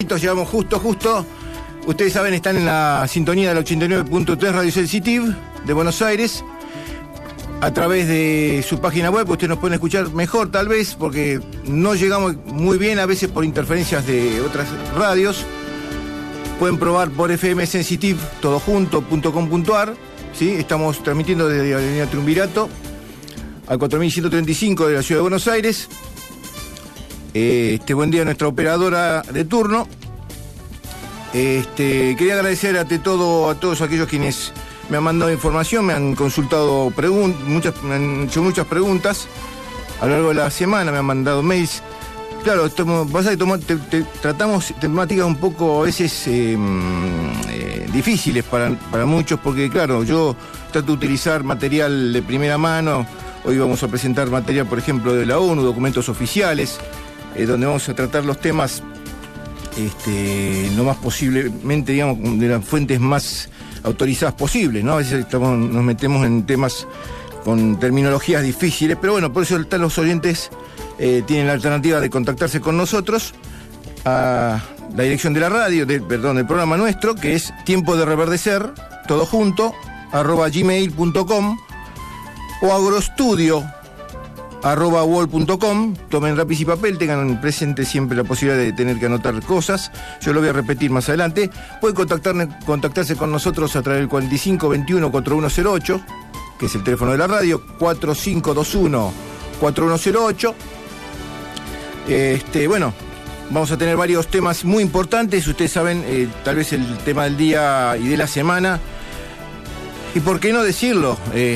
minutitos, llegamos justo. Ustedes saben, están en la sintonía del 89.3 Radio Sensitive de Buenos Aires. A través de su página web, ustedes nos pueden escuchar mejor tal vez, porque no llegamos muy bien a veces por interferencias de otras radios. Pueden probar por FM Sensitive, todojunto.com.ar, ¿sí? Estamos transmitiendo desde Avenida Triunvirato al 4135 de la Ciudad de Buenos Aires. Buen día a nuestra operadora de turno. Quería agradecer ante todo a todos aquellos quienes me han mandado información, me han consultado me han hecho muchas preguntas a lo largo de la semana, me han mandado mails. Claro, tratamos temáticas un poco a veces difíciles para muchos, porque claro, yo trato de utilizar material de primera mano. Hoy vamos a presentar material, por ejemplo, de la ONU, documentos oficiales, donde vamos a tratar los temas lo más posiblemente, digamos, de las fuentes más autorizadas posibles, ¿no? A veces nos metemos en temas con terminologías difíciles, pero bueno, por eso los oyentes tienen la alternativa de contactarse con nosotros a la dirección de la radio, del programa nuestro, que es Tiempo de Reverdecer, todo junto, @gmail.com, o agrostudio@wall.com. Tomen lápiz y papel, tengan presente siempre la posibilidad de tener que anotar cosas. Yo lo voy a repetir más adelante. Pueden contactarse con nosotros a través del 4521-4108, que es el teléfono de la radio, 4521-4108. Bueno, vamos a tener varios temas muy importantes. Ustedes saben, tal vez el tema del día y de la semana, y por qué no decirlo,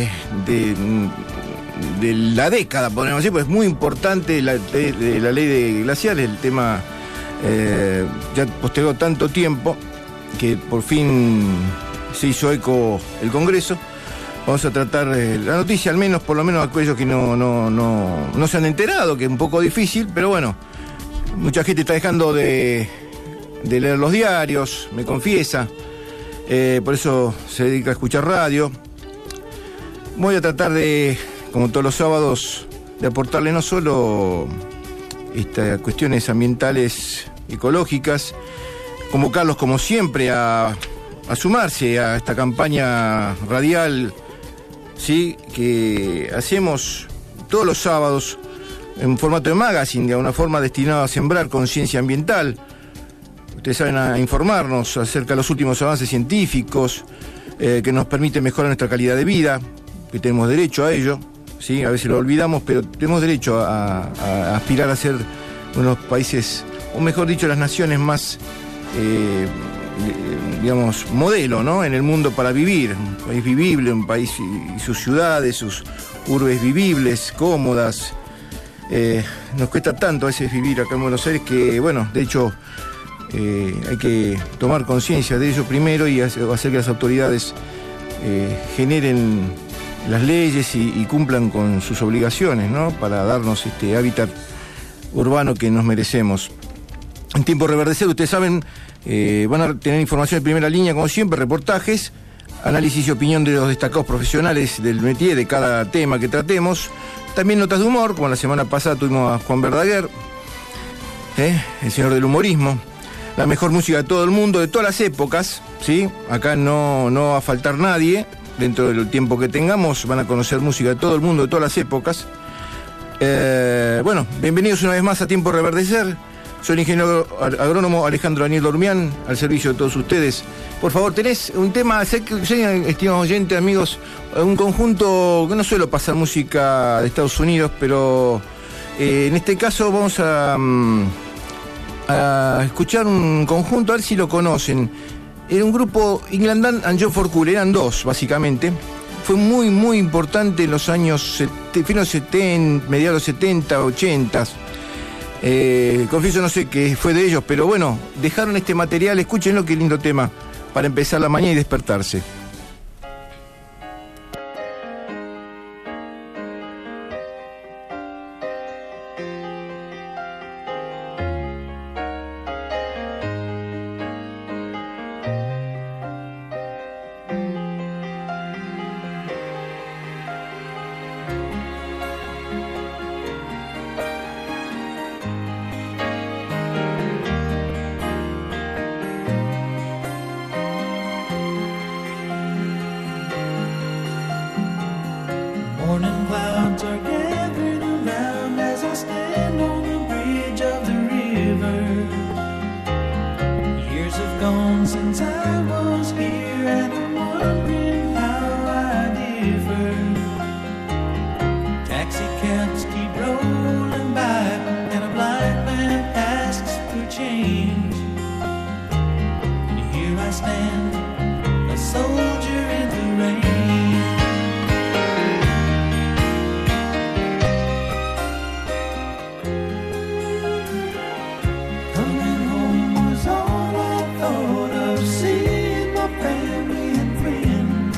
de la década, podemos decir, pues es muy importante la ley de glaciares. El tema ya postergó tanto tiempo que por fin se hizo eco el Congreso. Vamos a tratar la noticia, por lo menos aquellos que no se han enterado, que es un poco difícil, pero bueno, mucha gente está dejando de leer los diarios, me confiesa, por eso se dedica a escuchar radio. Voy a tratar de, como todos los sábados, de aportarle no solo cuestiones ambientales, ecológicas, convocarlos como siempre a sumarse a esta campaña radial, ¿sí?, que hacemos todos los sábados en formato de magazine, de una forma destinada a sembrar conciencia ambiental. Ustedes saben, a informarnos acerca de los últimos avances científicos que nos permiten mejorar nuestra calidad de vida, que tenemos derecho a ello. Sí, a veces lo olvidamos, pero tenemos derecho a aspirar a ser unos países, o mejor dicho, las naciones más, digamos, modelo, ¿no?, en el mundo para vivir. Un país vivible, un país y sus ciudades, sus urbes vivibles, cómodas. Nos cuesta tanto a veces vivir acá en Buenos Aires que, bueno, de hecho, hay que tomar conciencia de ello primero y hacer que las autoridades generen las leyes y cumplan con sus obligaciones, ¿no?, para darnos este hábitat urbano que nos merecemos. En Tiempo de Reverdecer, ustedes saben, van a tener información de primera línea, como siempre, reportajes, análisis y opinión de los destacados profesionales del métier de cada tema que tratemos. También notas de humor, como la semana pasada tuvimos a Juan Verdaguer, el señor del humorismo. La mejor música de todo el mundo, de todas las épocas, ¿sí? Acá no va a faltar nadie. Dentro del tiempo que tengamos van a conocer música de todo el mundo, de todas las épocas. Bueno, bienvenidos una vez más a Tiempo de Reverdecer. Soy el ingeniero agrónomo Alejandro Daniel Dormián, al servicio de todos ustedes. Por favor, tenés un tema, estimados oyentes, amigos, un conjunto que no suelo pasar música de Estados Unidos, pero en este caso vamos a escuchar un conjunto, a ver si lo conocen. Era un grupo, England and John for Cool, eran dos, básicamente. Fue muy, muy importante en los años, mediados 70, 80. Confieso, no sé qué fue de ellos, pero bueno, dejaron este material, escúchenlo, qué lindo tema, para empezar la mañana y despertarse. gone since I was here, and I'm wondering how I differ. Taxi cabs keep rolling by, and a blind man asks for change. And here I stand, a soldier in the rain. Coming home was all I thought of, seeing my family and friends.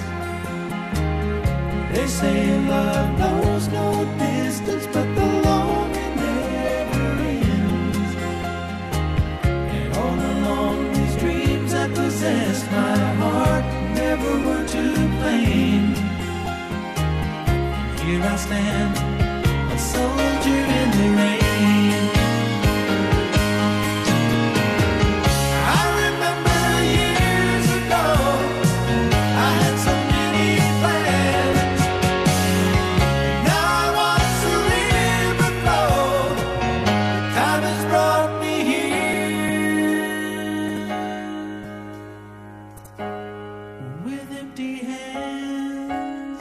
They say love knows no distance, but the longing never ends. And all along these dreams I possessed, my heart never were to blame. And here I stand, a soldier in the rain. I remember years ago, I had so many plans. Now I want to live and flow. Time has brought me here with empty hands.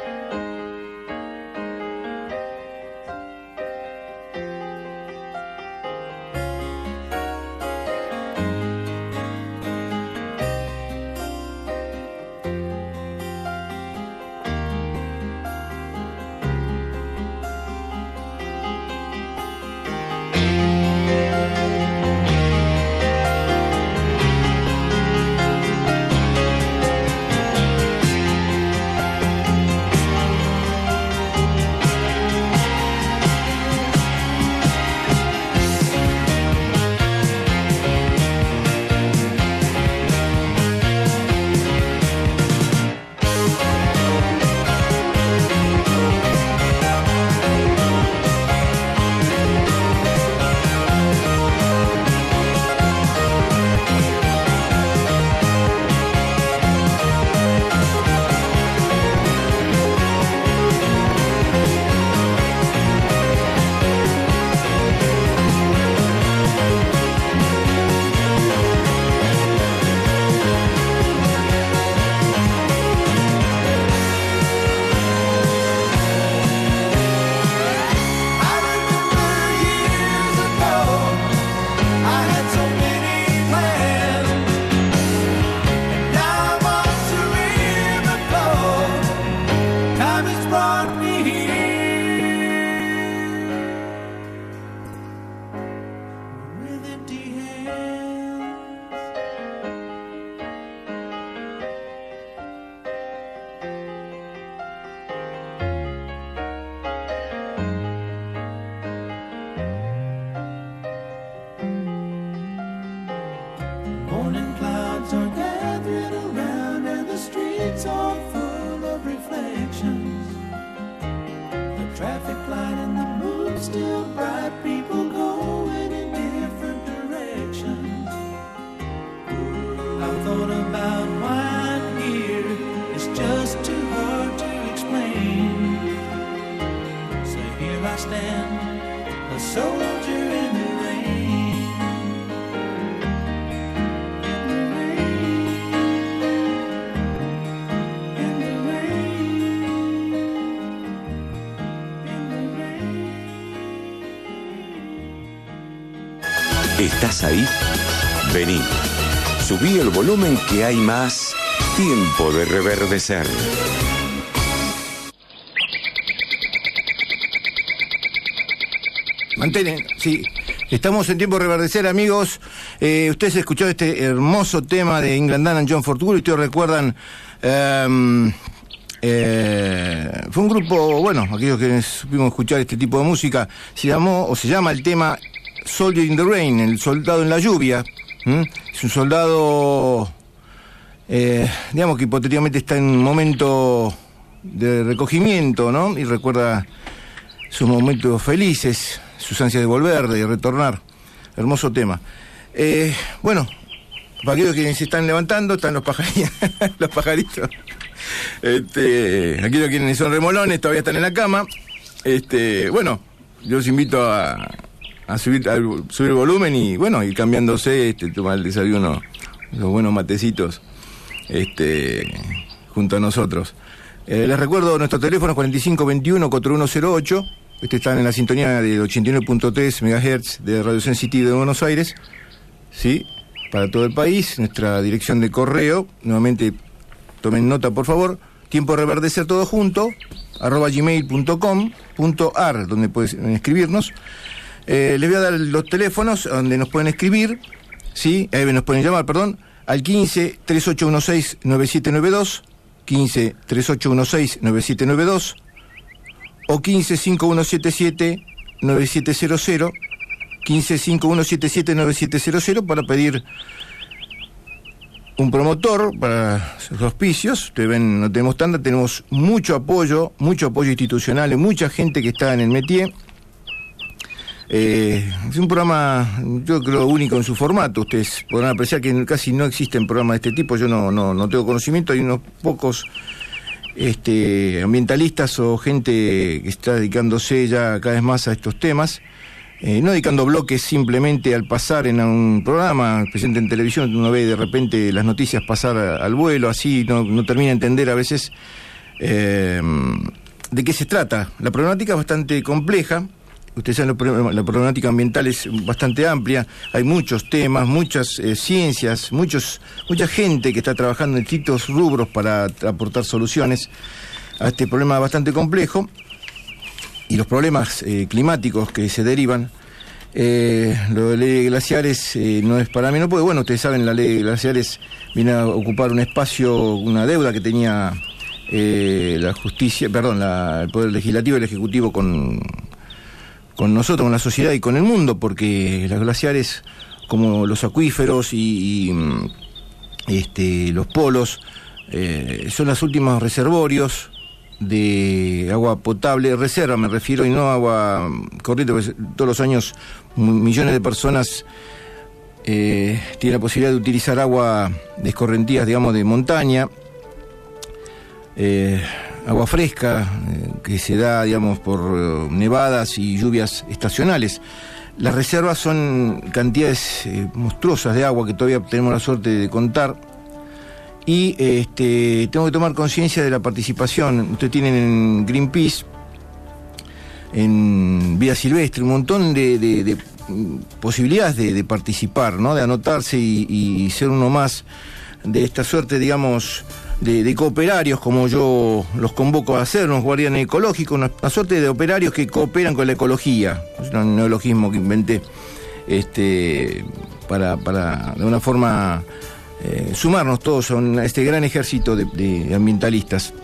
Morning clouds are gathering around, and the streets are full of reflections. The traffic light and the moon still bright, people going in different directions. I've thought about why I'm here, it's just too hard to explain. So here I stand, a soldier in the rain. ¿Estás ahí? Vení. Subí el volumen que hay más tiempo de reverdecer. Mantenen, sí. Estamos en tiempo de reverdecer, amigos. Ustedes escucharon este hermoso tema de England Dan and John Fortune. Ustedes recuerdan... fue un grupo, bueno, aquellos que supimos escuchar este tipo de música, se llama el tema Soldier in the Rain, el soldado en la lluvia. Es un soldado, digamos que hipotéticamente está en un momento de recogimiento, ¿no? Y recuerda sus momentos felices, sus ansias de volver, de retornar. Hermoso tema. Bueno, para aquellos que se están levantando, están los pajaritos. Los pajaritos. Aquellos que son remolones todavía están en la cama. Bueno, yo los invito a subir el volumen y bueno, ir cambiándose, tomar el desayuno Los buenos matecitos junto a nosotros. Les recuerdo nuestro teléfono 4521-4108. Están en la sintonía de 89.3 MHz de Radio Sensitive de Buenos Aires, ¿sí? Para todo el país. Nuestra dirección de correo, nuevamente tomen nota por favor, tiempo de reverdecer todo junto, @gmail.com.ar, donde pueden escribirnos. Les voy a dar los teléfonos donde nos pueden escribir, ¿sí? Nos pueden llamar, perdón, al 15-3816-9792, 15-3816-9792, o 15-5177-9700, 15-5177-9700 para pedir un promotor para los auspicios. Ustedes ven, no tenemos tanda, tenemos mucho apoyo institucional, mucha gente que está en el métier. Es un programa, yo creo, único en su formato. Ustedes podrán apreciar que casi no existen programas de este tipo. Yo no tengo conocimiento. Hay unos pocos ambientalistas o gente que está dedicándose ya cada vez más a estos temas, no dedicando bloques simplemente al pasar en un programa presente en televisión. Uno ve de repente las noticias pasar al vuelo, así no termina de entender a veces de qué se trata. La problemática es bastante compleja. Ustedes saben, la problemática ambiental es bastante amplia, hay muchos temas, muchas ciencias, mucha gente que está trabajando en distintos rubros para aportar soluciones a este problema bastante complejo, y los problemas climáticos que se derivan. Lo de ley de glaciares no es para mí, no puede. Bueno, ustedes saben, la ley de glaciares viene a ocupar un espacio, una deuda que tenía la justicia, perdón, el Poder Legislativo y el Ejecutivo con nosotros, con la sociedad y con el mundo, porque los glaciares, como los acuíferos y los polos, son los últimos reservorios de agua potable, reserva me refiero, y no agua corriente, porque todos los años millones de personas tienen la posibilidad de utilizar agua de escorrentías, digamos, de montaña, agua fresca, que se da, digamos, por nevadas y lluvias estacionales. Las reservas son cantidades monstruosas de agua que todavía tenemos la suerte de contar, y tengo que tomar conciencia de la participación. Ustedes tienen en Greenpeace, en Vida Silvestre, un montón de posibilidades de participar, ¿no? De anotarse y ser uno más de esta suerte, digamos, de cooperarios, como yo los convoco a hacer, unos guardianes ecológicos, una suerte de operarios que cooperan con la ecología. Es un neologismo que inventé para de una forma sumarnos todos a este gran ejército de ambientalistas.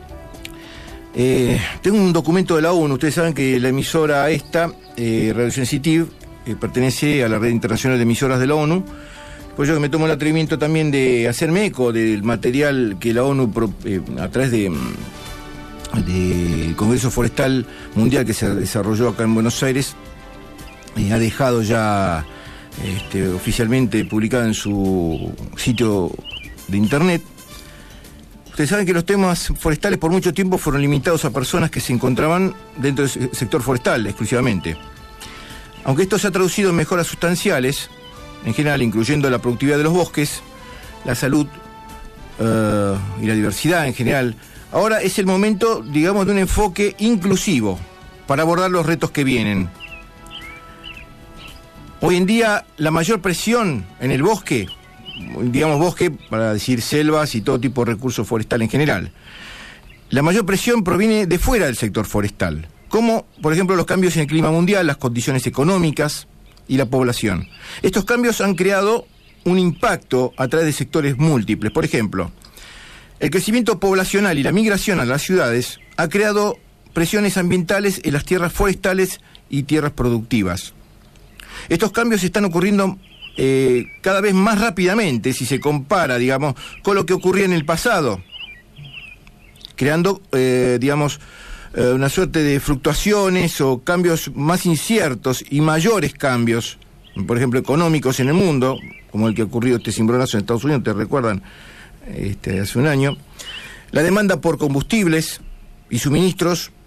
Tengo un documento de la ONU. Ustedes saben que la emisora Radio Sensitive, pertenece a la Red Internacional de Emisoras de la ONU. Pues yo que me tomo el atrevimiento también de hacerme eco del material que la ONU, a través del Congreso Forestal Mundial que se desarrolló acá en Buenos Aires, ha dejado ya oficialmente publicado en su sitio de internet. Ustedes saben que los temas forestales por mucho tiempo fueron limitados a personas que se encontraban dentro del sector forestal exclusivamente. Aunque esto se ha traducido en mejoras sustanciales, en general, incluyendo la productividad de los bosques, la salud y la diversidad en general, ahora es el momento, digamos, de un enfoque inclusivo para abordar los retos que vienen. Hoy en día, la mayor presión en el bosque, digamos bosque para decir selvas y todo tipo de recursos forestales en general, la mayor presión proviene de fuera del sector forestal, como, por ejemplo, los cambios en el clima mundial, las condiciones económicas y la población. Estos cambios han creado un impacto a través de sectores múltiples. Por ejemplo, el crecimiento poblacional y la migración a las ciudades ha creado presiones ambientales en las tierras forestales y tierras productivas. Estos cambios están ocurriendo cada vez más rápidamente si se compara, digamos, con lo que ocurría en el pasado, creando, una suerte de fluctuaciones o cambios más inciertos y mayores cambios, por ejemplo, económicos en el mundo, como el que ha ocurrido cimbronazo en Estados Unidos, te recuerdan, hace un año. La demanda por combustibles y suministros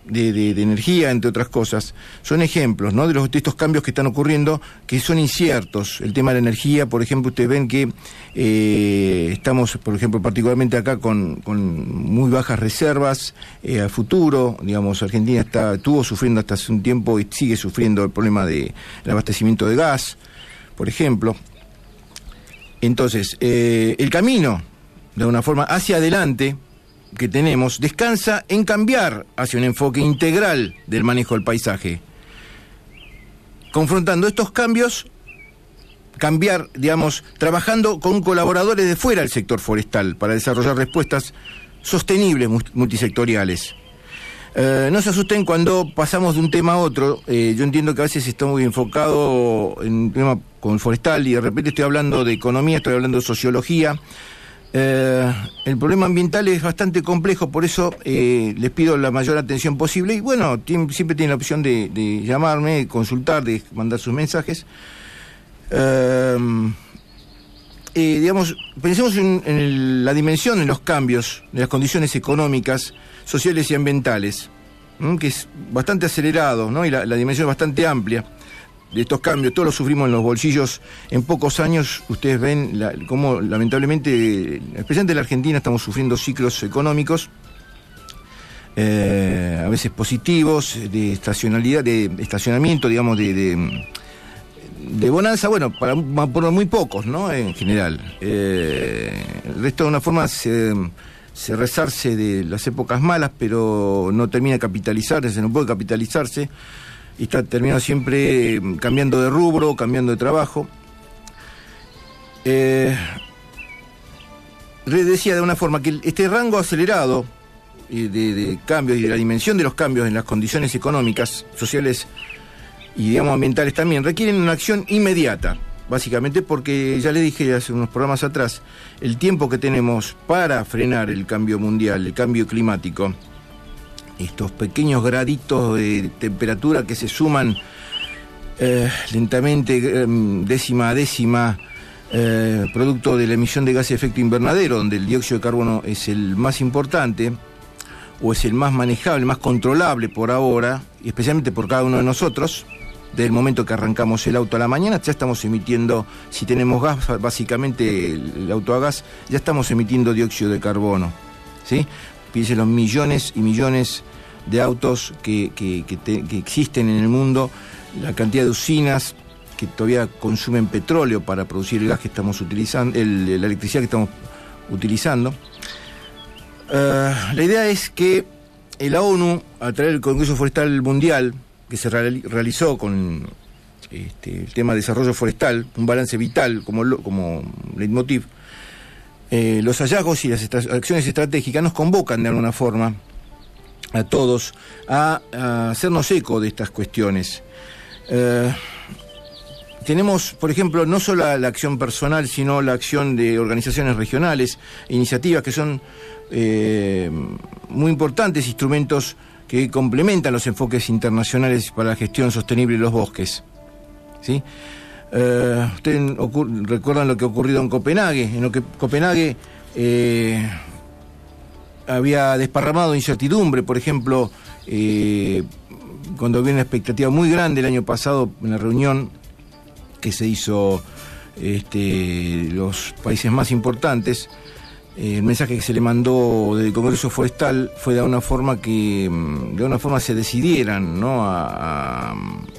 de energía, entre otras cosas, son ejemplos, ¿no?, de estos cambios que están ocurriendo, que son inciertos. El tema de la energía, por ejemplo, ustedes ven que estamos, por ejemplo, particularmente acá con muy bajas reservas a futuro. Digamos, Argentina estuvo sufriendo hasta hace un tiempo y sigue sufriendo el problema del abastecimiento de gas, por ejemplo. Entonces, el camino, de alguna forma, hacia adelante que tenemos, descansa en cambiar hacia un enfoque integral del manejo del paisaje. Confrontando estos cambios, cambiar, digamos, trabajando con colaboradores de fuera del sector forestal para desarrollar respuestas sostenibles multisectoriales. No se asusten cuando pasamos de un tema a otro. Yo entiendo que a veces está muy enfocado en un tema con el forestal y de repente estoy hablando de economía, estoy hablando de sociología. El problema ambiental es bastante complejo, por eso les pido la mayor atención posible. Y bueno, siempre tienen la opción de llamarme, de consultar, de mandar sus mensajes. Digamos, pensemos en la dimensión de los cambios de las condiciones económicas, sociales y ambientales, que es bastante acelerado, ¿no? Y la dimensión es bastante amplia de estos cambios. Todos los sufrimos en los bolsillos en pocos años. Ustedes ven cómo lamentablemente, especialmente en la Argentina, estamos sufriendo ciclos económicos a veces positivos, de estacionalidad, de estacionamiento, digamos, de bonanza, bueno, por muy pocos, ¿no?, en general. El resto de una forma se resarce de las épocas malas, pero no termina de capitalizarse, no puede capitalizarse, y termina siempre cambiando de rubro, cambiando de trabajo. Decía de una forma que este rango acelerado de cambios y de la dimensión de los cambios en las condiciones económicas, sociales y, digamos, ambientales también, requieren una acción inmediata, básicamente porque, ya les dije hace unos programas atrás, el tiempo que tenemos para frenar el cambio mundial, el cambio climático, estos pequeños graditos de temperatura que se suman lentamente, décima a décima, producto de la emisión de gases de efecto invernadero, donde el dióxido de carbono es el más importante, o es el más manejable, más controlable por ahora, y especialmente por cada uno de nosotros. Desde el momento que arrancamos el auto a la mañana, ya estamos emitiendo, si tenemos gas, básicamente el auto a gas, ya estamos emitiendo dióxido de carbono, ¿sí? Piensen los millones y millones de autos que existen en el mundo, la cantidad de usinas que todavía consumen petróleo para producir el gas que estamos utilizando, la electricidad que estamos utilizando. La idea es que la ONU, a través del Congreso Forestal Mundial, que se realizó con el tema de desarrollo forestal, un balance vital como leitmotiv, los hallazgos y las acciones estratégicas nos convocan de alguna forma a todos a hacernos eco de estas cuestiones. Tenemos, por ejemplo, no solo la acción personal, sino la acción de organizaciones regionales, iniciativas que son muy importantes, instrumentos que complementan los enfoques internacionales para la gestión sostenible de los bosques, ¿sí? Ustedes recuerdan lo que ha ocurrido en Copenhague, en lo que Copenhague había desparramado incertidumbre, por ejemplo, cuando había una expectativa muy grande el año pasado en la reunión que se hizo los países más importantes. El mensaje que se le mandó del Congreso Forestal fue de alguna forma que de alguna forma se decidieran, ¿no?, a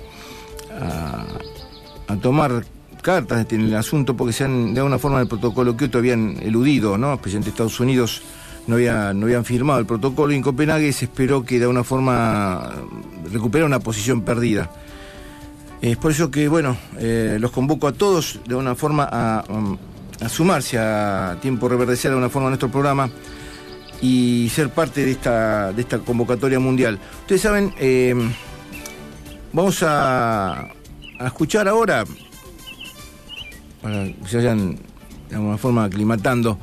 tomar cartas en el asunto, porque de alguna forma el protocolo Kyoto habían eludido, ¿no? Especialmente Estados Unidos no habían firmado el protocolo, y en Copenhague se esperó que de alguna forma recuperara una posición perdida. Es por eso que, bueno, los convoco a todos de alguna forma a sumarse a Tiempo Reverdecer de alguna forma a nuestro programa y ser parte de esta convocatoria mundial. Ustedes saben, vamos a escuchar ahora, para que se vayan de alguna forma aclimatando,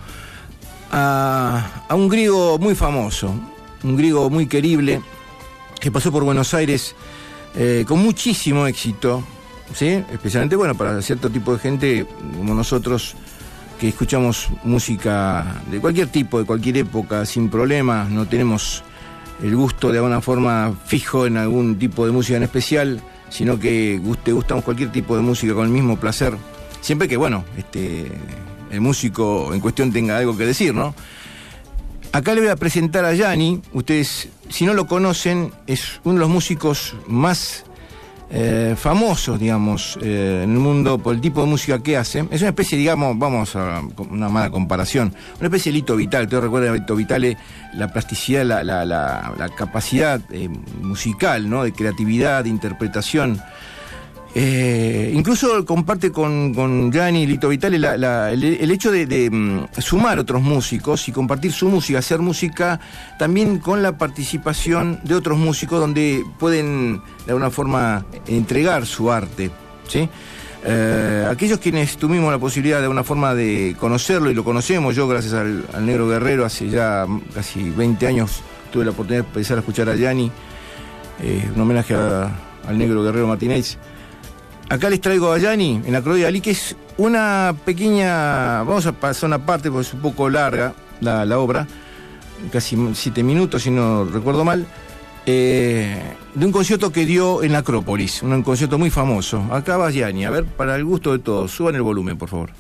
a un griego muy famoso, un griego muy querible, que pasó por Buenos Aires con muchísimo éxito, ¿sí? Especialmente, bueno, para cierto tipo de gente como nosotros, que escuchamos música de cualquier tipo, de cualquier época, sin problemas, no tenemos el gusto de alguna forma fijo en algún tipo de música en especial, sino que te gustamos cualquier tipo de música con el mismo placer, siempre que, bueno, el músico en cuestión tenga algo que decir, ¿no? Acá le voy a presentar a Yanni. Ustedes, si no lo conocen, es uno de los músicos más famosos, digamos, en el mundo por el tipo de música que hace. Es una especie, digamos, vamos a una mala comparación, una especie de Lito Vitale. Ustedes recuerdan a Lito Vitale, la plasticidad, la capacidad musical, ¿no? De creatividad, de interpretación. Incluso comparte con Yanni y Lito Vitale el hecho de sumar otros músicos y compartir su música, hacer música también con la participación de otros músicos donde pueden de alguna forma entregar su arte, ¿sí? Aquellos quienes tuvimos la posibilidad de alguna forma de conocerlo, y lo conocemos, yo gracias al Negro Guerrero hace ya casi 20 años tuve la oportunidad de empezar a escuchar a Yanni, un homenaje al Negro Guerrero Martínez. Acá les traigo a Yanni en la Croix d'Ali, que es una pequeña... Vamos a pasar una parte porque es un poco larga la obra, casi 7 minutos si no recuerdo mal, de un concierto que dio en la Acrópolis, un concierto muy famoso. Acá va Yanni, a ver, para el gusto de todos, suban el volumen, por favor.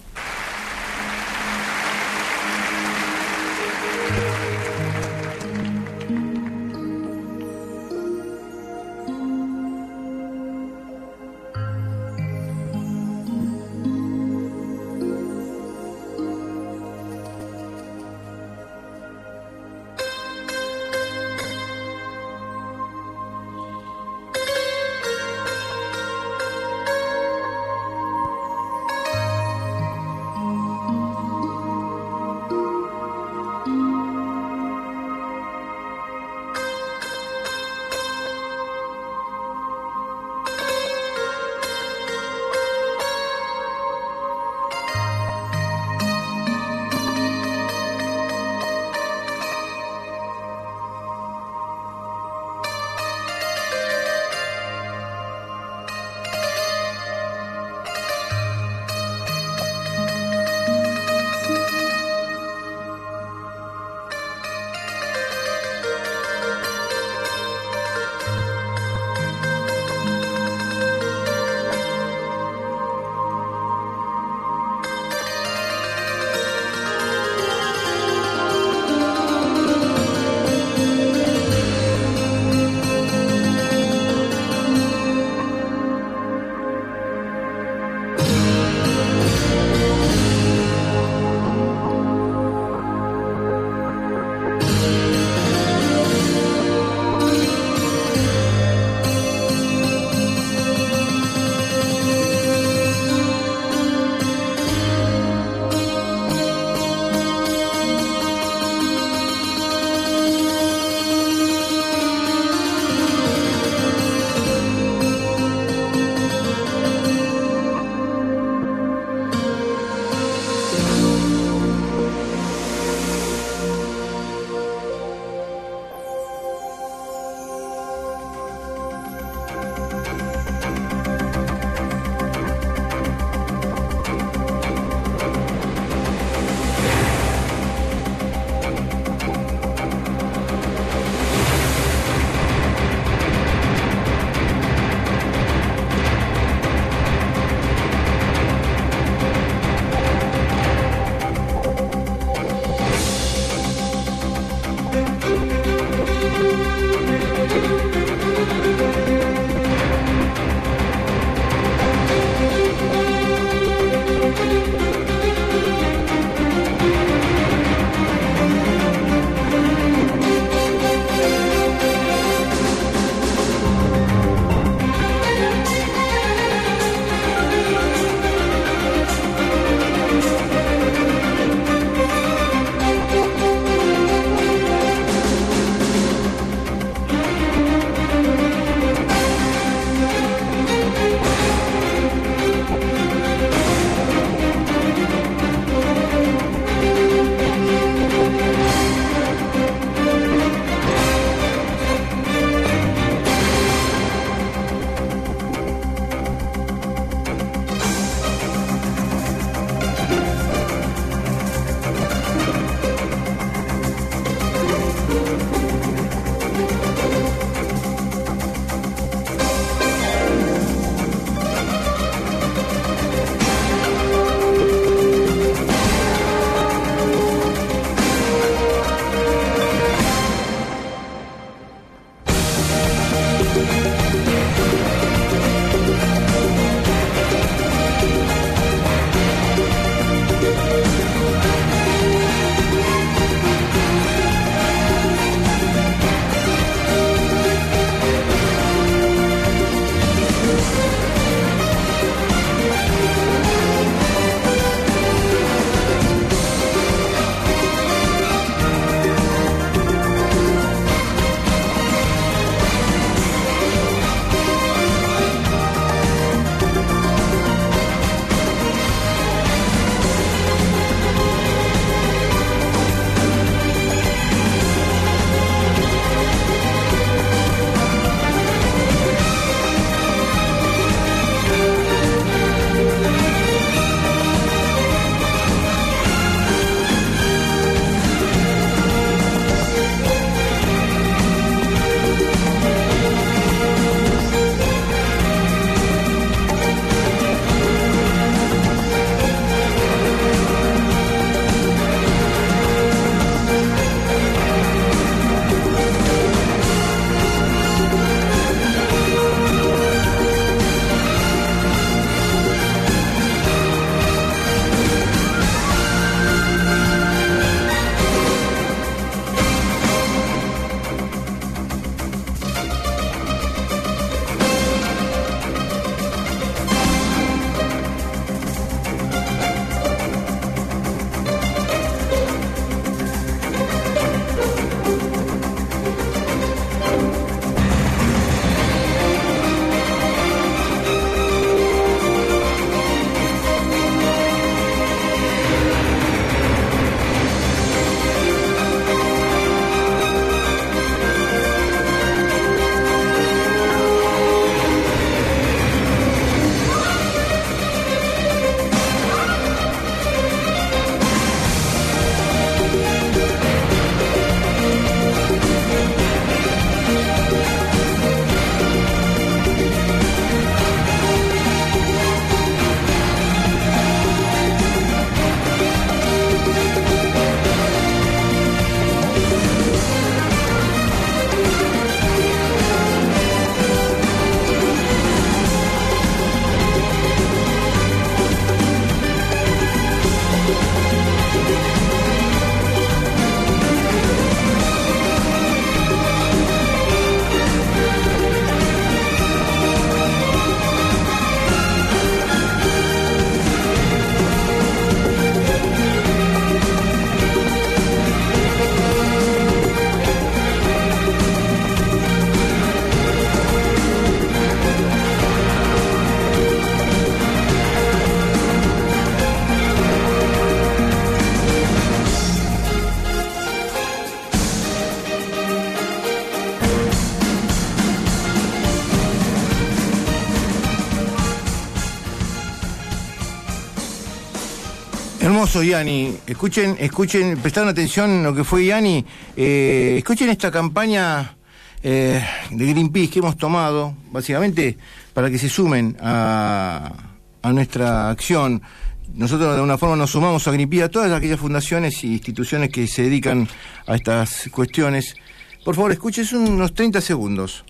Hermoso, Yanni. Escuchen, prestaron atención a lo que fue Yanni. Escuchen esta campaña de Greenpeace que hemos tomado, básicamente, para que se sumen a nuestra acción. Nosotros de alguna forma nos sumamos a Greenpeace, a todas aquellas fundaciones e instituciones que se dedican a estas cuestiones. Por favor, escuchen unos 30 segundos.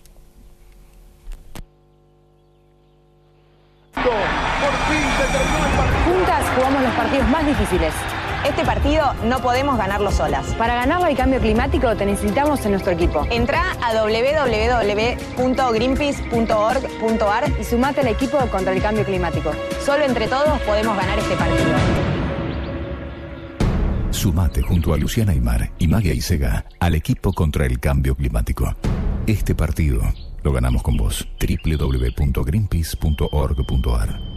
Juntas jugamos los partidos más difíciles. Este partido no podemos ganarlo solas. Para ganarlo al cambio climático te necesitamos en nuestro equipo. Entrá a www.greenpeace.org.ar y sumate al equipo contra el cambio climático. Solo entre todos podemos ganar este partido. Sumate junto a Luciana Aymar y Magia Isega al equipo contra el cambio climático. Este partido lo ganamos con vos. www.greenpeace.org.ar.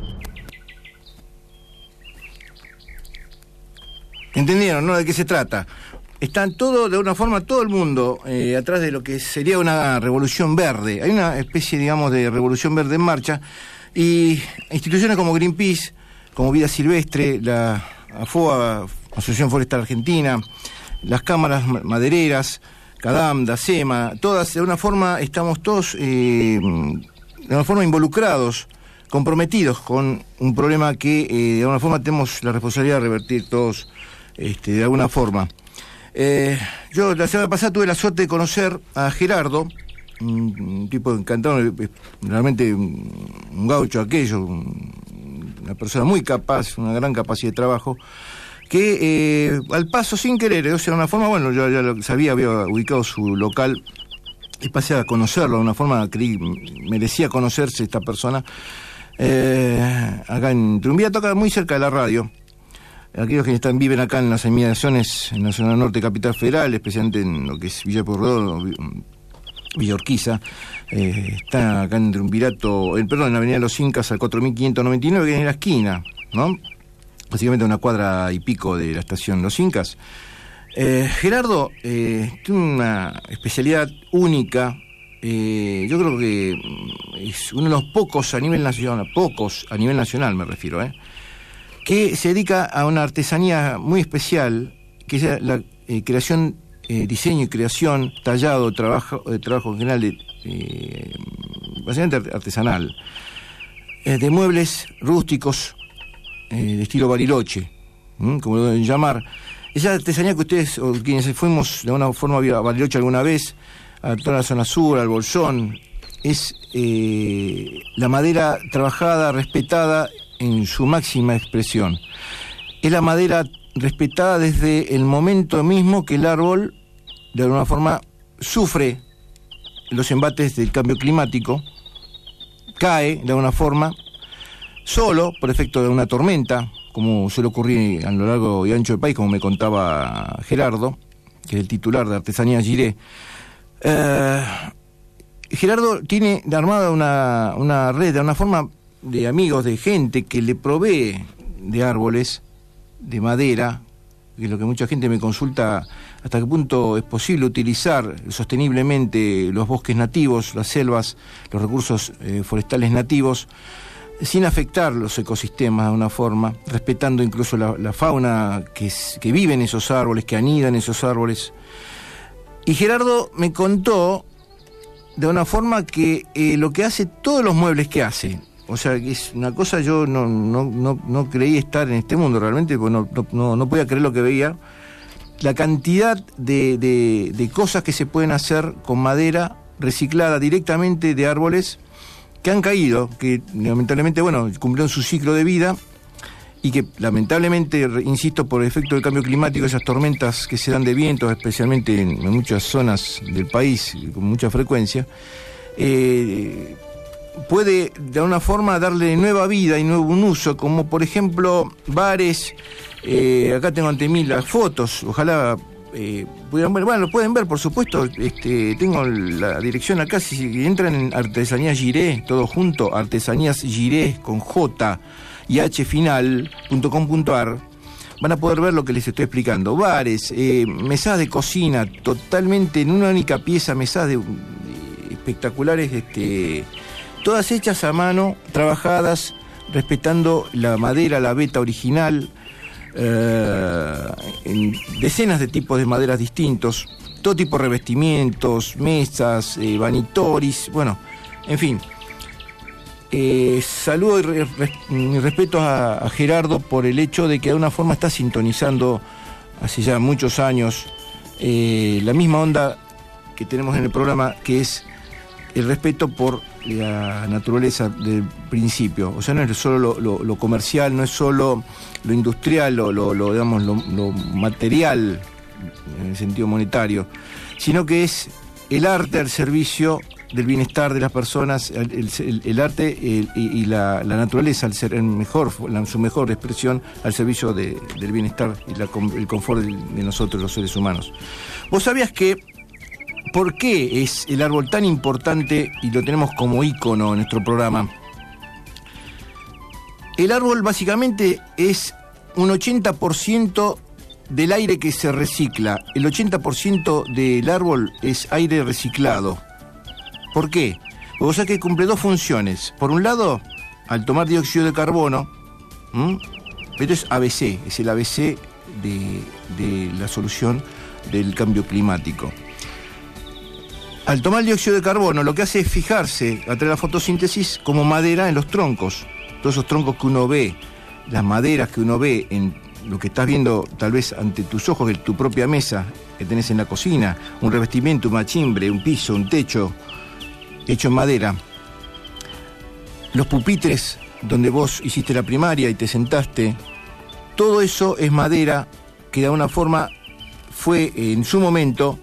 ¿Entendieron, no? ¿De qué se trata? Están todo, de una forma, todo el mundo atrás de lo que sería una revolución verde. Hay una especie, digamos, de revolución verde en marcha, y instituciones como Greenpeace, como Vida Silvestre, la AFOA, Asociación Forestal Argentina, las cámaras madereras, CADAM, DACEMA, todas, de una forma, estamos todos, de una forma, involucrados, comprometidos con un problema que, de alguna forma, tenemos la responsabilidad de revertir todos, de alguna forma. Yo la semana pasada tuve la suerte de conocer a Gerardo, un tipo encantador, realmente un gaucho aquello, una persona muy capaz, una gran capacidad de trabajo, que al paso, sin querer, o sea, de una forma, bueno, yo ya lo sabía, había ubicado su local y pasé a conocerlo, de una forma creí merecía conocerse esta persona, acá en Trumbía, toca muy cerca de la radio. Aquellos que viven acá en las inmediaciones, en la zona norte Capital Federal, especialmente en lo que es Villa Pueyrredón, Villa Urquiza, está acá en Triunvirato, en la Avenida de los Incas al 4599, que es en la esquina, ¿no? Básicamente una cuadra y pico de la estación Los Incas. Gerardo tiene una especialidad única, yo creo que es uno de los pocos a nivel nacional me refiero, que se dedica a una artesanía muy especial, que es la creación, diseño y creación, tallado, trabajo en general, básicamente artesanal, de muebles rústicos, de estilo Bariloche, como lo deben llamar. Esa artesanía que ustedes, o quienes fuimos de alguna forma a Bariloche alguna vez, a toda la zona sur, al Bolsón, es la madera trabajada, respetada en su máxima expresión. Es la madera respetada desde el momento mismo que el árbol, de alguna forma, sufre los embates del cambio climático, cae, de alguna forma, solo por efecto de una tormenta, como suele ocurrir a lo largo y ancho del país, como me contaba Gerardo, que es el titular de Artesanía Giré. Gerardo tiene armada una red, de una forma, de amigos, de gente que le provee de árboles, de madera, que es lo que mucha gente me consulta, hasta qué punto es posible utilizar sosteniblemente los bosques nativos, las selvas, los recursos forestales nativos, sin afectar los ecosistemas de una forma, respetando incluso la fauna que vive en esos árboles, que anida en esos árboles. Y Gerardo me contó de una forma que lo que hace, todos los muebles que hace, o sea, que es una cosa, yo no creí estar en este mundo realmente, porque no podía creer lo que veía, la cantidad de cosas que se pueden hacer con madera reciclada directamente de árboles que han caído, que lamentablemente, bueno, cumplieron su ciclo de vida, y que lamentablemente, insisto, por efecto del cambio climático, esas tormentas que se dan de vientos, especialmente en muchas zonas del país, con mucha frecuencia, puede de alguna forma darle nueva vida y nuevo uso, como por ejemplo bares. Acá tengo ante mí las fotos, ojalá pudieran ver, bueno, lo pueden ver, por supuesto. Tengo la dirección acá, si entran en Artesanías Giré, todo junto, Artesanías Giré con J y H final.com.ar, van a poder ver lo que les estoy explicando. Bares, mesas de cocina, totalmente en una única pieza, mesas espectaculares, todas hechas a mano, trabajadas, respetando la madera, la veta original, en decenas de tipos de maderas distintos, todo tipo de revestimientos, mesas, vanitoris, bueno, en fin. Saludo y respeto a Gerardo por el hecho de que de alguna forma está sintonizando hace ya muchos años la misma onda que tenemos en el programa, que es el respeto por la naturaleza del principio. O sea, no es solo lo comercial, no es solo lo industrial, digamos, lo material en el sentido monetario, sino que es el arte al servicio del bienestar de las personas, el arte y la naturaleza, al ser su mejor expresión al servicio del bienestar y el confort de nosotros los seres humanos. ¿Vos sabías que por qué es el árbol tan importante y lo tenemos como ícono en nuestro programa? El árbol básicamente es un 80% del aire que se recicla. El 80% del árbol es aire reciclado. ¿Por qué? Porque vos sabés que cumple dos funciones. Por un lado, al tomar dióxido de carbono, esto es ABC, es el ABC de la solución del cambio climático. Al tomar el dióxido de carbono, lo que hace es fijarse a través de la fotosíntesis como madera en los troncos. Todos esos troncos que uno ve, las maderas que uno ve en lo que estás viendo tal vez ante tus ojos, en tu propia mesa que tenés en la cocina, un revestimiento, un machimbre, un piso, un techo hecho en madera, los pupitres donde vos hiciste la primaria y te sentaste, todo eso es madera que de alguna forma fue en su momento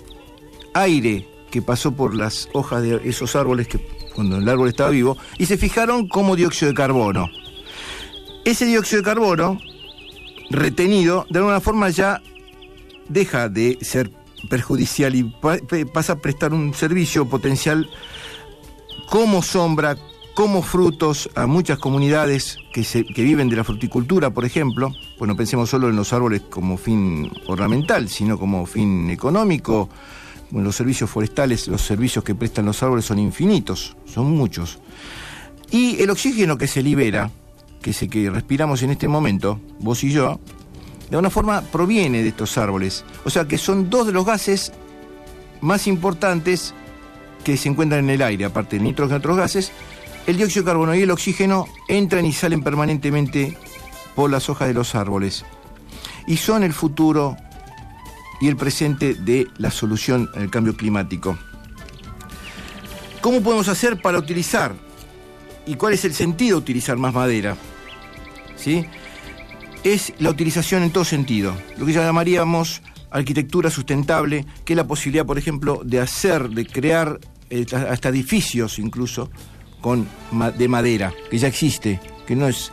aire que pasó por las hojas de esos árboles cuando el árbol estaba vivo, y se fijaron como dióxido de carbono. Ese dióxido de carbono retenido de alguna forma ya deja de ser perjudicial y pasa a prestar un servicio potencial como sombra, como frutos a muchas comunidades que viven de la fruticultura, por ejemplo. Pues no pensemos solo en los árboles como fin ornamental, sino como fin económico. Bueno, los servicios forestales, los servicios que prestan los árboles son infinitos, son muchos. Y el oxígeno que se libera, que respiramos en este momento, vos y yo, de alguna forma proviene de estos árboles. O sea que son dos de los gases más importantes que se encuentran en el aire, aparte del nitrógeno y otros gases. El dióxido de carbono y el oxígeno entran y salen permanentemente por las hojas de los árboles. Y son el futuro y el presente de la solución al cambio climático. ¿Cómo podemos hacer para utilizar? ¿Y cuál es el sentido de utilizar más madera? ¿Sí? Es la utilización en todo sentido, lo que llamaríamos arquitectura sustentable, que es la posibilidad, por ejemplo, de crear hasta edificios incluso de madera, que ya existe, que no es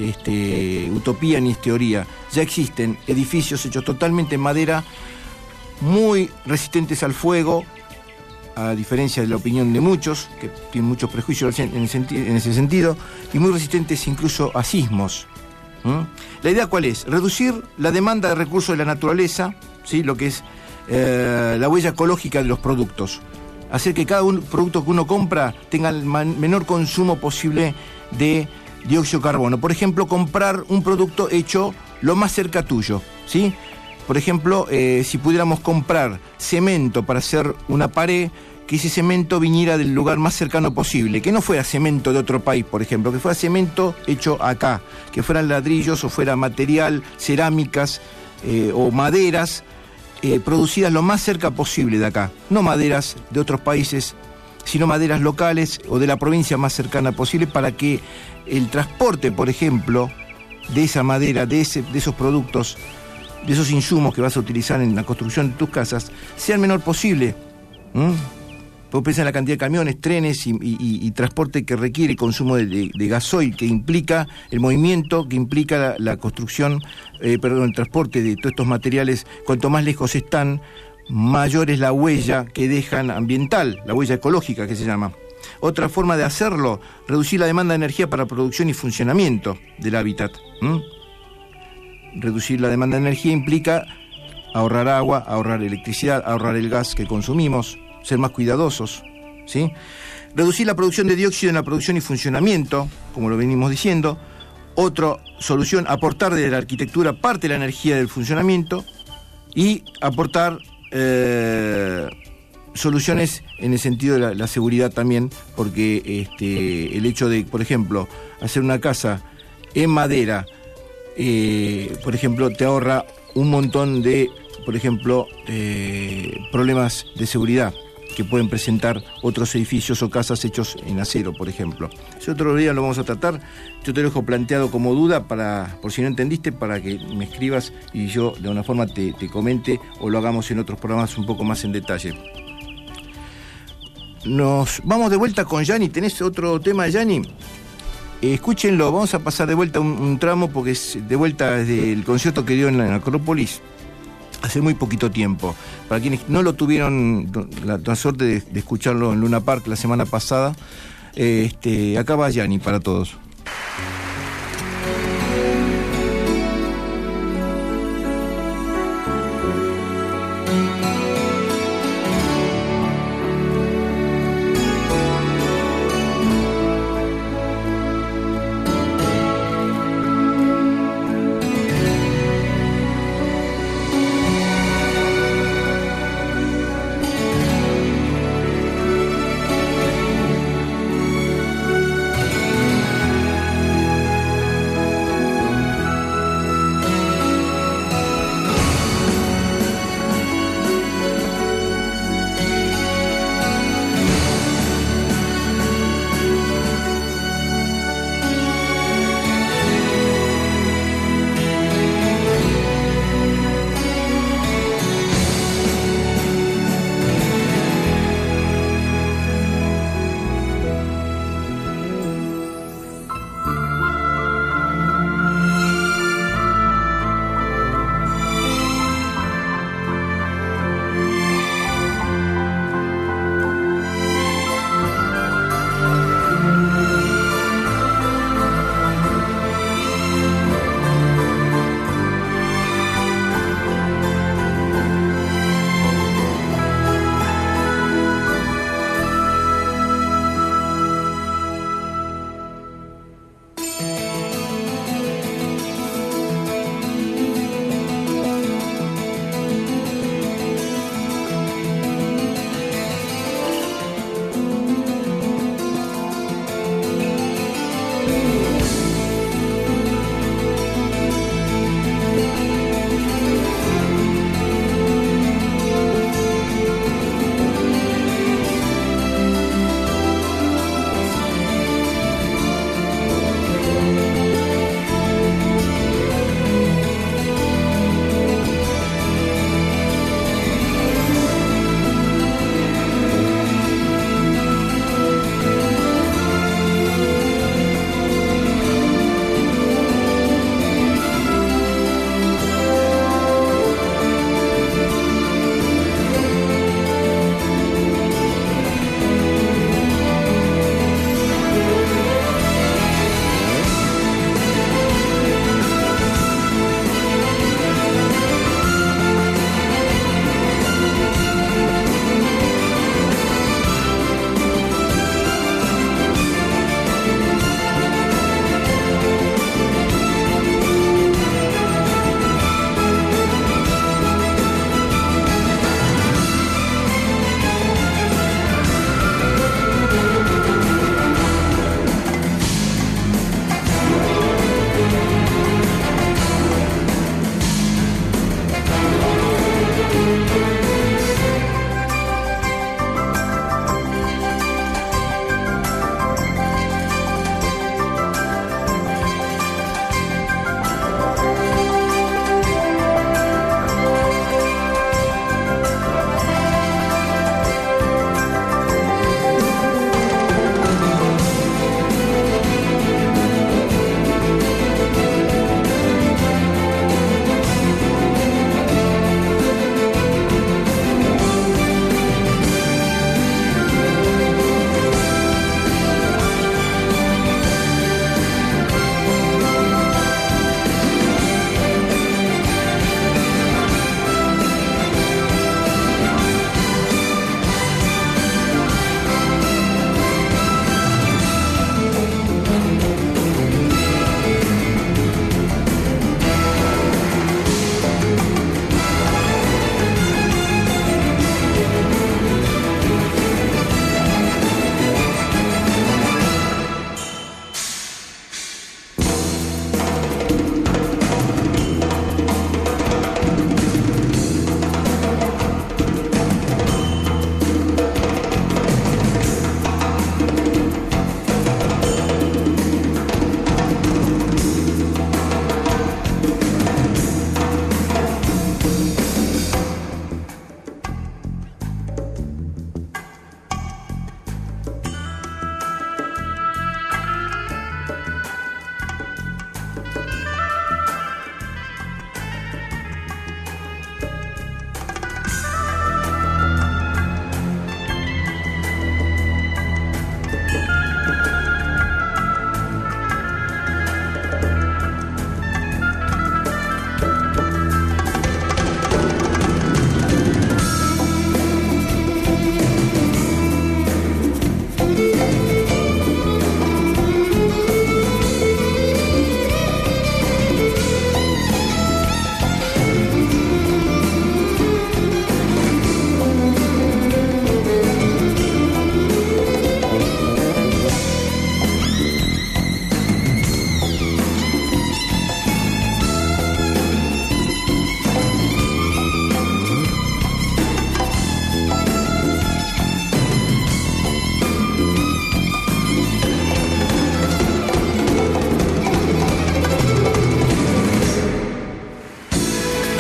utopía ni es teoría, ya existen edificios hechos totalmente en madera, muy resistentes al fuego, a diferencia de la opinión de muchos, que tienen muchos prejuicios en ese sentido, y muy resistentes incluso a sismos. La idea ¿cuál es? Reducir la demanda de recursos de la naturaleza, ¿sí? Lo que es la huella ecológica de los productos. Hacer que cada producto que uno compra tenga el menor consumo posible de dióxido de carbono. Por ejemplo, comprar un producto hecho lo más cerca tuyo, ¿sí? Por ejemplo, si pudiéramos comprar cemento para hacer una pared, que ese cemento viniera del lugar más cercano posible, que no fuera cemento de otro país, por ejemplo, que fuera cemento hecho acá, que fueran ladrillos o fuera material, cerámicas o maderas producidas lo más cerca posible de acá, no maderas de otros países, sino maderas locales o de la provincia más cercana posible, para que el transporte, por ejemplo, de esa madera, de esos productos, de esos insumos que vas a utilizar en la construcción de tus casas, sea el menor posible. Vos pensás en la cantidad de camiones, trenes y transporte que requiere consumo de gasoil, que implica el movimiento, que implica la construcción, el transporte de todos estos materiales. Cuanto más lejos están, mayor es la huella que dejan ambiental, la huella ecológica que se llama. Otra forma de hacerlo, reducir la demanda de energía para producción y funcionamiento del hábitat. Reducir la demanda de energía implica ahorrar agua, ahorrar electricidad, ahorrar el gas que consumimos, ser más cuidadosos, ¿sí? Reducir la producción de dióxido en la producción y funcionamiento, como lo venimos diciendo, Otra solución, aportar de la arquitectura parte de la energía del funcionamiento y aportar soluciones en el sentido de la seguridad también, porque el hecho de, por ejemplo, hacer una casa en madera, por ejemplo, te ahorra un montón de, por ejemplo, problemas de seguridad que pueden presentar otros edificios o casas hechos en acero, por ejemplo. Ese otro día lo vamos a tratar. Yo te lo dejo planteado como duda, por si no entendiste, para que me escribas y yo de una forma te comente, o lo hagamos en otros programas un poco más en detalle. Nos vamos de vuelta con Yanni. ¿Tenés otro tema, Yanni? Escúchenlo, vamos a pasar de vuelta un tramo, porque es de vuelta desde el concierto que dio en la Acrópolis hace muy poquito tiempo. Para quienes no lo tuvieron la suerte de escucharlo en Luna Park la semana pasada, acá va Yanni para todos.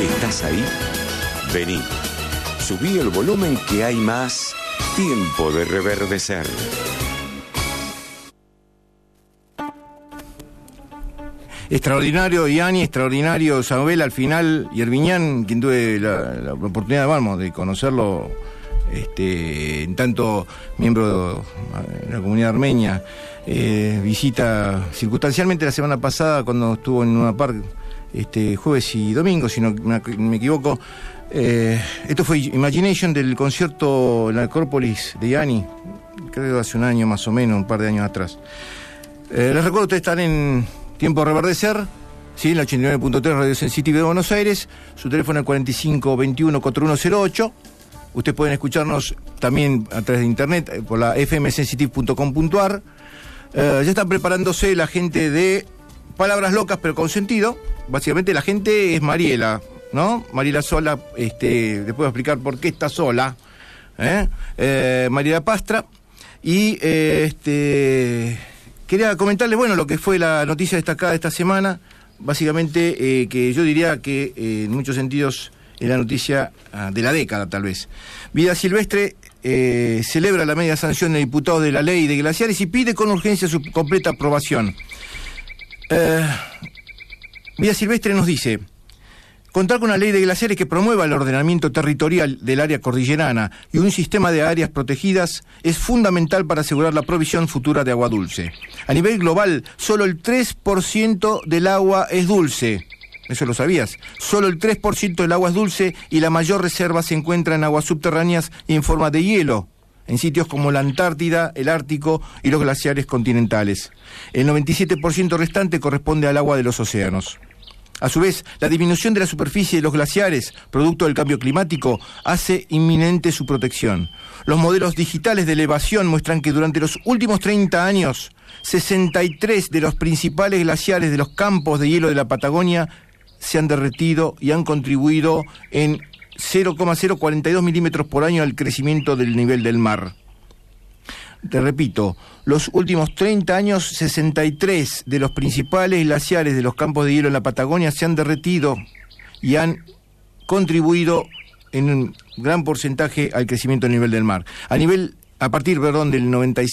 ¿Estás ahí? Vení. Subí el volumen que hay más tiempo de reverdecer. Extraordinario Iani, extraordinario Samuel al final, y Herviñán, quien tuve la oportunidad, de conocerlo, en tanto miembro de la comunidad armenia, visita circunstancialmente la semana pasada cuando estuvo en una par, jueves y domingo, si no me equivoco. Esto fue Imagination del concierto en la Acrópolis de Iani, creo hace un año más o menos, un par de años atrás. Les recuerdo que ustedes están en Tiempo de Reverdecer, ¿sí? En la 89.3 Radio Sensitive de Buenos Aires. Su teléfono es 4521-4108. Ustedes pueden escucharnos también a través de internet por la fmsensitive.com.ar. Ya están preparándose la gente de Palabras Locas pero con sentido. Básicamente la gente es Mariela, ¿no? Mariela Sola, les puedo explicar por qué está sola. Mariela Pastra. Y quería comentarles, lo que fue la noticia destacada de esta semana, básicamente que yo diría que en muchos sentidos es la noticia de la década, tal vez. Vida Silvestre celebra la media sanción de diputados de la ley de glaciares y pide con urgencia su completa aprobación. Vida Silvestre nos dice: contar con una ley de glaciares que promueva el ordenamiento territorial del área cordillerana y un sistema de áreas protegidas es fundamental para asegurar la provisión futura de agua dulce. A nivel global, solo el 3% del agua es dulce. ¿Eso lo sabías? Solo el 3% del agua es dulce y la mayor reserva se encuentra en aguas subterráneas y en forma de hielo, en sitios como la Antártida, el Ártico y los glaciares continentales. El 97% restante corresponde al agua de los océanos. A su vez, la disminución de la superficie de los glaciares, producto del cambio climático, hace inminente su protección. Los modelos digitales de elevación muestran que durante los últimos 30 años, 63 de los principales glaciares de los campos de hielo de la Patagonia se han derretido y han contribuido en 0,042 milímetros por año al crecimiento del nivel del mar. Te repito, los últimos 30 años, 63 de los principales glaciares de los campos de hielo en la Patagonia se han derretido y han contribuido en un gran porcentaje al crecimiento del nivel del mar. A partir del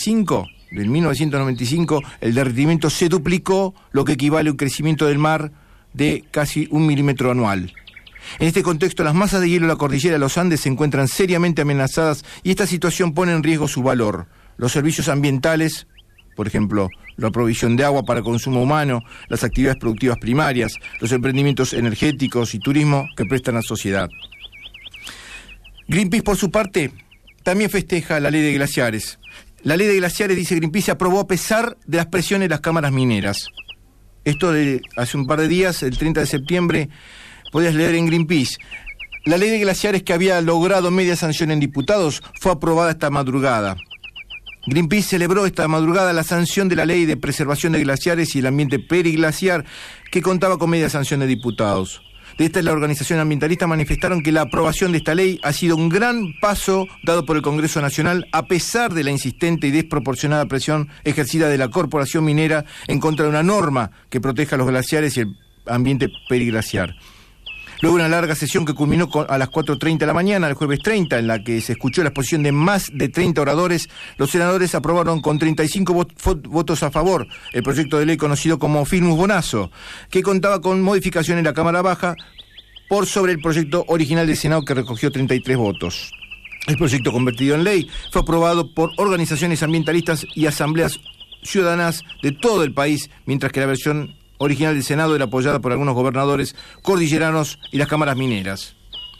1995, el derretimiento se duplicó, lo que equivale a un crecimiento del mar de casi 1 milímetro anual. En este contexto, las masas de hielo de la cordillera de los Andes se encuentran seriamente amenazadas y esta situación pone en riesgo su valor. Los servicios ambientales, por ejemplo, la provisión de agua para consumo humano, las actividades productivas primarias, los emprendimientos energéticos y turismo que prestan a la sociedad. Greenpeace, por su parte, también festeja la ley de glaciares. La ley de glaciares, dice Greenpeace, se aprobó a pesar de las presiones de las cámaras mineras. Esto de hace un par de días, el 30 de septiembre, podías leer en Greenpeace: la ley de glaciares, que había logrado media sanción en diputados, fue aprobada esta madrugada. Greenpeace celebró esta madrugada la sanción de la ley de preservación de glaciares y el ambiente periglaciar, que contaba con media sanción de diputados. De esta, la organización ambientalista manifestaron que la aprobación de esta ley ha sido un gran paso dado por el Congreso Nacional, a pesar de la insistente y desproporcionada presión ejercida de la corporación minera en contra de una norma que proteja los glaciares y el ambiente periglaciar. Luego de una larga sesión que culminó a las 4:30 de la mañana, el jueves 30, en la que se escuchó la exposición de más de 30 oradores, los senadores aprobaron con 35 votos a favor el proyecto de ley conocido como Firmus Bonazo, que contaba con modificaciones en la Cámara Baja por sobre el proyecto original del Senado, que recogió 33 votos. El proyecto, convertido en ley, fue aprobado por organizaciones ambientalistas y asambleas ciudadanas de todo el país, mientras que la versión original del Senado era apoyada por algunos gobernadores cordilleranos y las cámaras mineras.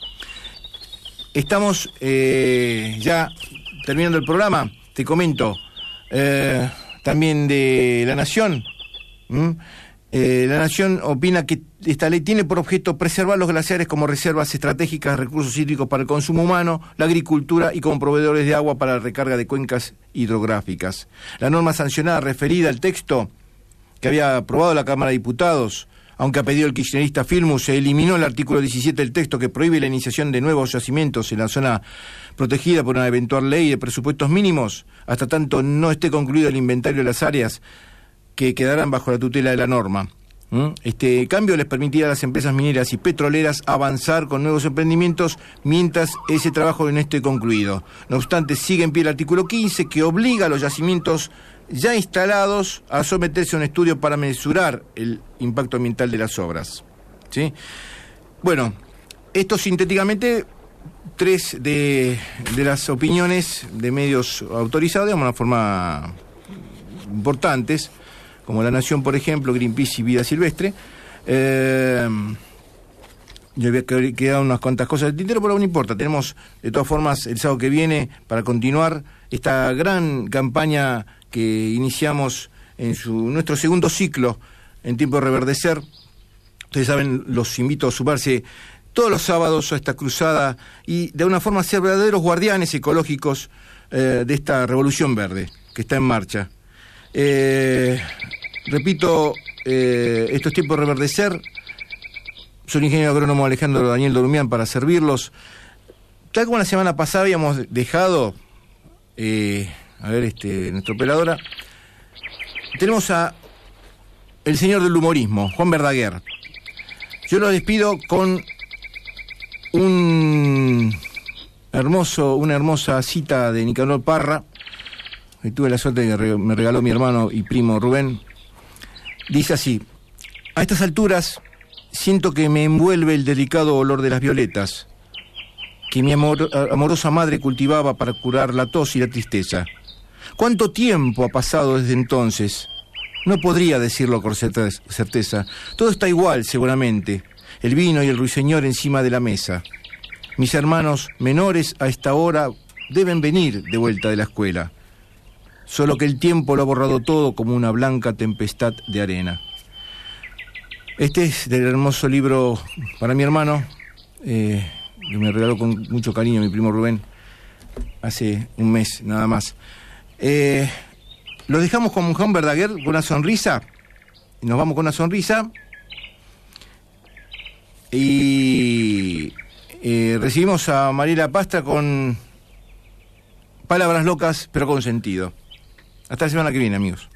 Estamos ya terminando el programa. Te comento también de La Nación. La Nación opina que esta ley tiene por objeto preservar los glaciares como reservas estratégicas de recursos hídricos para el consumo humano, la agricultura y como proveedores de agua para la recarga de cuencas hidrográficas. La norma sancionada referida al texto que había aprobado la Cámara de Diputados, aunque a pedido del kirchnerista Firmus, se eliminó el artículo 17 del texto que prohíbe la iniciación de nuevos yacimientos en la zona protegida por una eventual ley de presupuestos mínimos, hasta tanto no esté concluido el inventario de las áreas que quedarán bajo la tutela de la norma. Este cambio les permitirá a las empresas mineras y petroleras avanzar con nuevos emprendimientos mientras ese trabajo no esté concluido. No obstante, sigue en pie el artículo 15 que obliga a los yacimientos ya instalados a someterse a un estudio para mesurar el impacto ambiental de las obras. ¿Sí? Bueno, esto sintéticamente, 3 de las opiniones de medios autorizados, digamos, de una forma importantes, como La Nación, por ejemplo, Greenpeace y Vida Silvestre. Yo había quedado unas cuantas cosas del tintero, pero no importa. Tenemos, de todas formas, el sábado que viene para continuar esta gran campaña que iniciamos en nuestro segundo ciclo en Tiempo de Reverdecer. Ustedes saben, los invito a sumarse todos los sábados a esta cruzada y de alguna forma ser verdaderos guardianes ecológicos de esta revolución verde que está en marcha. Repito, estos Tiempos de Reverdecer. Soy el ingeniero agrónomo Alejandro Daniel Dorumián para servirlos. Tal como la semana pasada habíamos dejado, nuestra operadora, tenemos a el señor del humorismo, Juan Verdaguer. Yo lo despido con una hermosa cita de Nicanor Parra, que tuve la suerte de que me regaló mi hermano y primo Rubén. Dice así: a estas alturas siento que me envuelve el delicado olor de las violetas que mi amorosa madre cultivaba para curar la tos y la tristeza. ¿Cuánto tiempo ha pasado desde entonces? No podría decirlo con certeza. Todo está igual, seguramente. El vino y el ruiseñor encima de la mesa. Mis hermanos menores a esta hora deben venir de vuelta de la escuela. Solo que el tiempo lo ha borrado todo como una blanca tempestad de arena. Este es del hermoso libro para mi hermano, que me regaló con mucho cariño mi primo Rubén, hace un mes nada más. Lo dejamos con Juan Verdaguer, con una sonrisa, y nos vamos con una sonrisa, y recibimos a Mariela Pastra con palabras locas, pero con sentido. Hasta la semana que viene, amigos.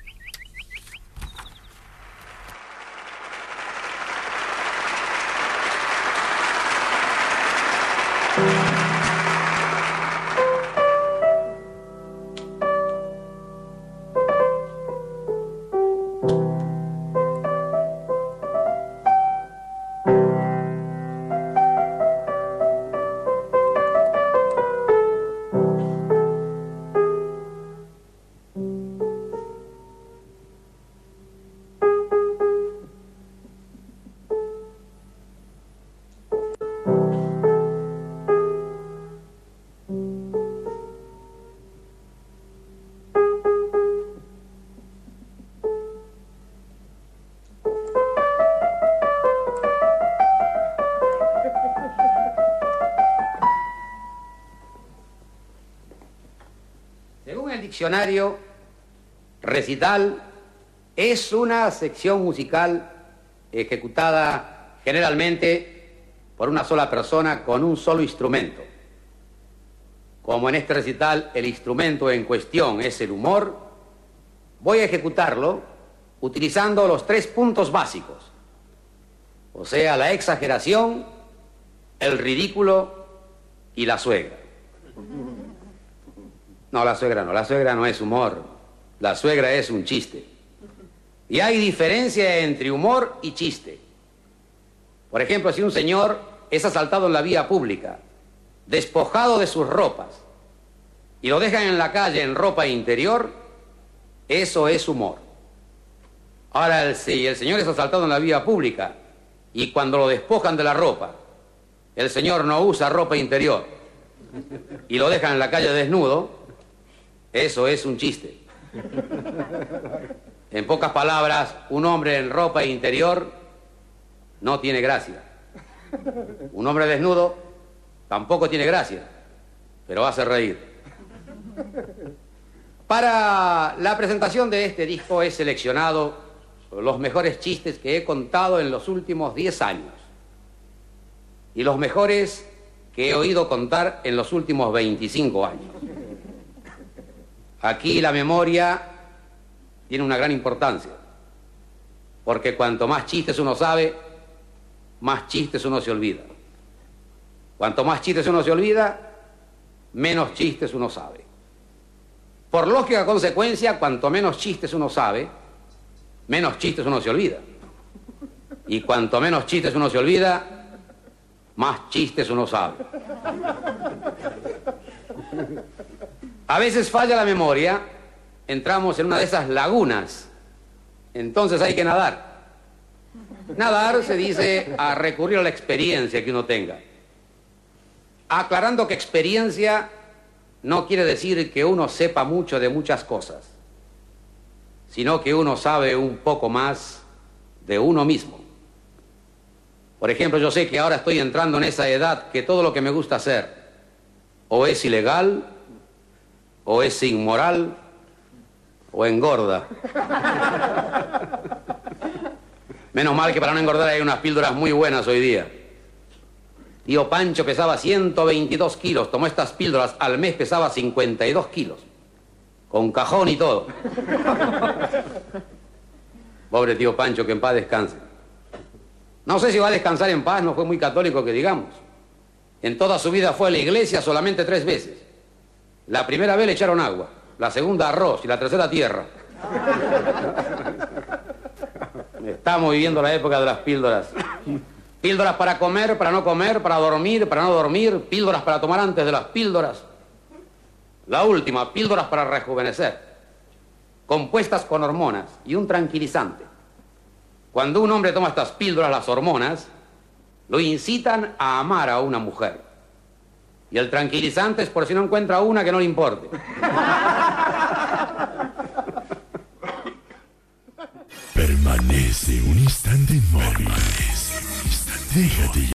Diccionario, recital es una sección musical ejecutada generalmente por una sola persona con un solo instrumento. Como en este recital el instrumento en cuestión es el humor, voy a ejecutarlo utilizando los 3 puntos básicos, o sea, la exageración, el ridículo y la suegra. No, la suegra no es humor, la suegra es un chiste. Y hay diferencia entre humor y chiste. Por ejemplo, si un señor es asaltado en la vía pública, despojado de sus ropas, y lo dejan en la calle en ropa interior, eso es humor. Ahora, si el señor es asaltado en la vía pública, y cuando lo despojan de la ropa, el señor no usa ropa interior, y lo dejan en la calle desnudo, eso es un chiste. En pocas palabras, un hombre en ropa interior no tiene gracia. Un hombre desnudo tampoco tiene gracia, pero hace reír. Para la presentación de este disco he seleccionado los mejores chistes que he contado en los últimos 10 años y los mejores que he oído contar en los últimos 25 años. Aquí la memoria tiene una gran importancia. Porque cuanto más chistes uno sabe, más chistes uno se olvida. Cuanto más chistes uno se olvida, menos chistes uno sabe. Por lógica consecuencia, cuanto menos chistes uno sabe, menos chistes uno se olvida. Y cuanto menos chistes uno se olvida, más chistes uno sabe. A veces falla la memoria, entramos en una de esas lagunas, entonces hay que nadar. Nadar se dice a recurrir a la experiencia que uno tenga. Aclarando que experiencia no quiere decir que uno sepa mucho de muchas cosas, sino que uno sabe un poco más de uno mismo. Por ejemplo, yo sé que ahora estoy entrando en esa edad que todo lo que me gusta hacer o es ilegal, o es inmoral, o engorda. Menos mal que para no engordar hay unas píldoras muy buenas hoy día. Tío Pancho pesaba 122 kilos, tomó estas píldoras, al mes pesaba 52 kilos, con cajón y todo. Pobre tío Pancho, que en paz descanse. No sé si va a descansar en paz, no fue muy católico que digamos. En toda su vida fue a la iglesia solamente 3 veces. La primera vez le echaron agua, la segunda arroz y la tercera tierra. Estamos viviendo la época de las píldoras. Píldoras para comer, para no comer, para no dormir, píldoras para tomar antes de las píldoras. La última, píldoras para rejuvenecer, compuestas con hormonas y un tranquilizante. Cuando un hombre toma estas píldoras, las hormonas, lo incitan a amar a una mujer. Y el tranquilizante es por si no encuentra una que no le importe. Permanece un instante inmóvil. Déjate